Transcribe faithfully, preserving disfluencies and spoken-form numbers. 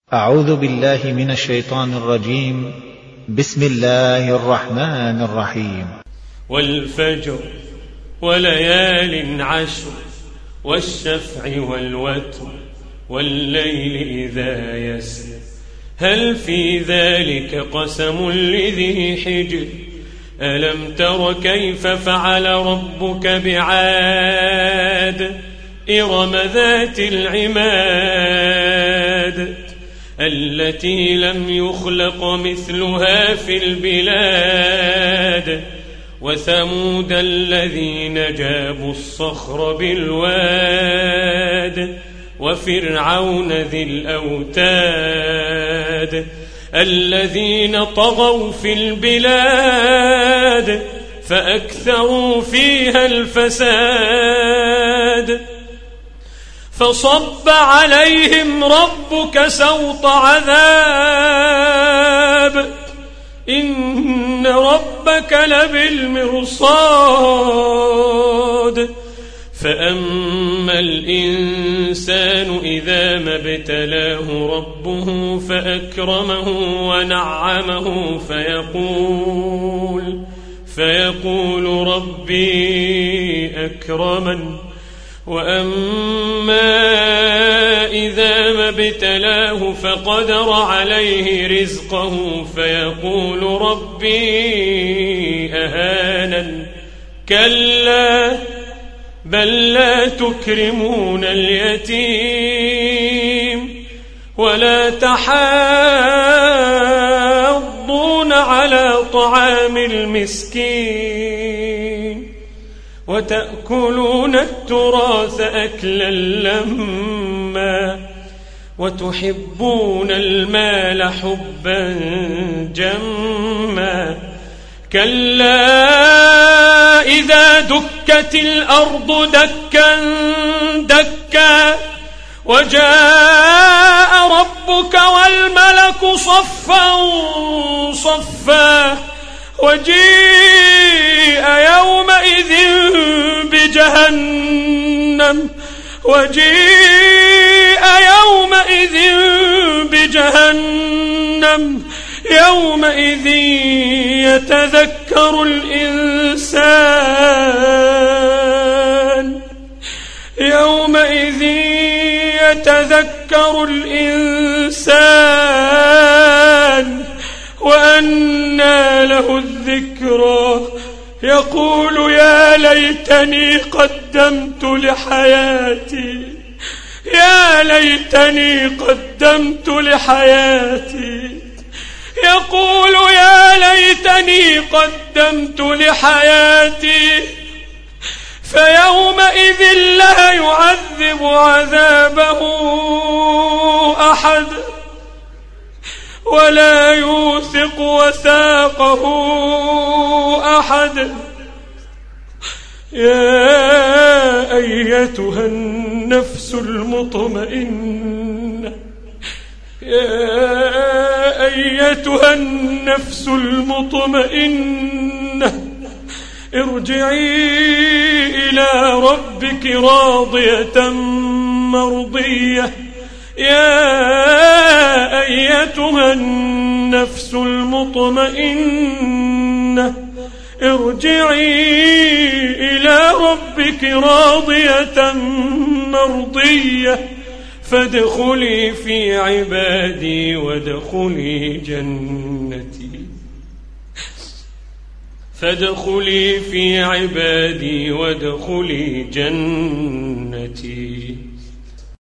أعوذ بالله من الشيطان الرجيم. بسم الله الرحمن الرحيم. والفجر وليال عشر والشفع والوتر والليل إذا يسر هل في ذلك قسم لذي حجر ألم تر كيف فعل ربك بعاد إرم ذات العماد التي لم يخلق مثلها في البلاد وثمود الذين جابوا الصخر بالواد وفرعون ذي الأوتاد الذين طغوا في البلاد فأكثروا فيها الفساد فصب عليهم ربك سوط عذاب إن ربك لبالمرصاد فأما الإنسان إذا ما ابتلاه ربه فأكرمه ونعمه فيقول فيقول ربي أكرمن وأما إذا ما ابتلاه فقدر عليه رزقه فيقول ربي أهانن كلا بل لا تكرمون اليتيم ولا تحاضون على طعام المسكين وتأكلون التراث أكلا لما وتحبون المال حبا جما كلا إذا دكت الأرض دكا دكا وجاء ربك والملك صفا صفا وجيء يومئذ بجهنم وجيء يومئذ بجهنم يومئذ يتذكر الإنسان يومئذ يتذكر الإنسان وأنى له الذكرى يقول يا ليتني قدمت لحياتي يا ليتني قدمت لحياتي يقول يا ليتني قدمت لحياتي فيومئذ لا يعذب عذابه أحد ولا يوثق وثاقه أحد يا أيتها النفس المطمئنة يا أيتها النفس المطمئنة ارجعي إلى ربك راضية مرضية يا أيتها النفس المطمئنة ارجعي إلى ربك راضية مرضية فادخلي في عبادي وادخلي جنتي فادخلي في عبادي وادخلي جنتي.